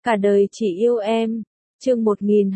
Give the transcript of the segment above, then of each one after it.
Cả đời chỉ yêu em. Chương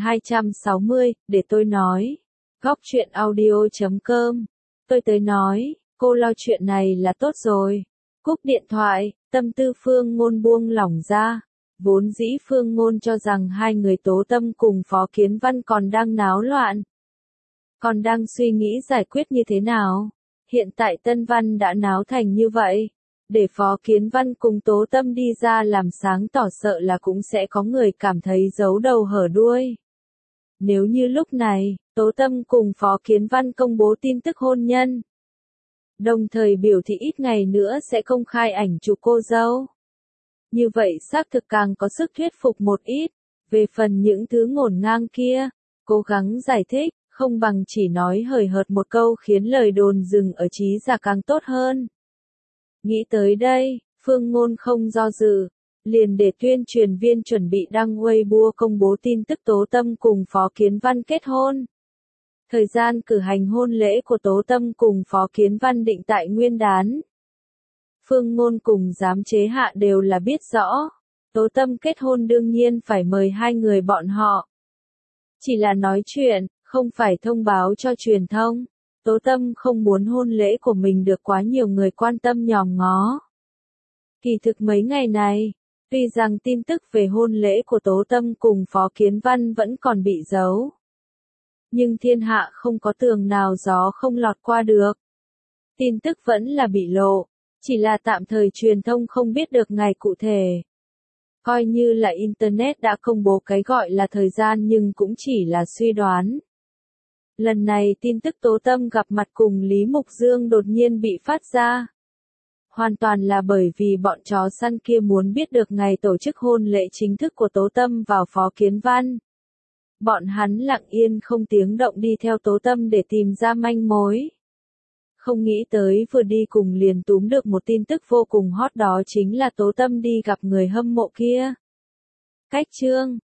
1260, để tôi nói. Góc truyện audio.com. Tôi tới nói, cô lo chuyện này là tốt rồi. Cúp điện thoại, tâm tư Phương Ngôn buông lỏng ra. Vốn dĩ Phương Ngôn cho rằng hai người Tố Tâm cùng Phó Kiến Văn còn đang náo loạn. Còn đang suy nghĩ giải quyết như thế nào. Hiện tại Tân Văn đã náo thành như vậy. Để Phó Kiến Văn cùng Tố Tâm đi ra làm sáng tỏ sợ là cũng sẽ có người cảm thấy giấu đầu hở đuôi. Nếu như lúc này, Tố Tâm cùng Phó Kiến Văn công bố tin tức hôn nhân. Đồng thời biểu thị ít ngày nữa sẽ công khai ảnh chụp cô dâu. Như vậy xác thực càng có sức thuyết phục một ít. Về phần những thứ ngổn ngang kia, cố gắng giải thích, không bằng chỉ nói hời hợt một câu khiến lời đồn dừng ở trí giả càng tốt hơn. Nghĩ tới đây, Phương Ngôn không do dự, liền để tuyên truyền viên chuẩn bị đăng Weibo công bố tin tức Tố Tâm cùng Phó Kiến Văn kết hôn. Thời gian cử hành hôn lễ của Tố Tâm cùng Phó Kiến Văn định tại Nguyên Đán. Phương Ngôn cùng giám chế hạ đều là biết rõ, Tố Tâm kết hôn đương nhiên phải mời hai người bọn họ. Chỉ là nói chuyện, không phải thông báo cho truyền thông. Tố Tâm không muốn hôn lễ của mình được quá nhiều người quan tâm nhòm ngó. Kỳ thực mấy ngày này, tuy rằng tin tức về hôn lễ của Tố Tâm cùng Phó Kiến Văn vẫn còn bị giấu. Nhưng thiên hạ không có tường nào gió không lọt qua được. Tin tức vẫn là bị lộ, chỉ là tạm thời truyền thông không biết được ngày cụ thể. Coi như là Internet đã công bố cái gọi là thời gian nhưng cũng chỉ là suy đoán. Lần này tin tức Tố Tâm gặp mặt cùng Lý Mục Dương đột nhiên bị phát ra. Hoàn toàn là bởi vì bọn chó săn kia muốn biết được ngày tổ chức hôn lễ chính thức của Tố Tâm vào Phó Kiến Văn. Bọn hắn lặng yên không tiếng động đi theo Tố Tâm để tìm ra manh mối. Không nghĩ tới vừa đi cùng liền túm được một tin tức vô cùng hot, đó chính là Tố Tâm đi gặp người hâm mộ kia. Cách chương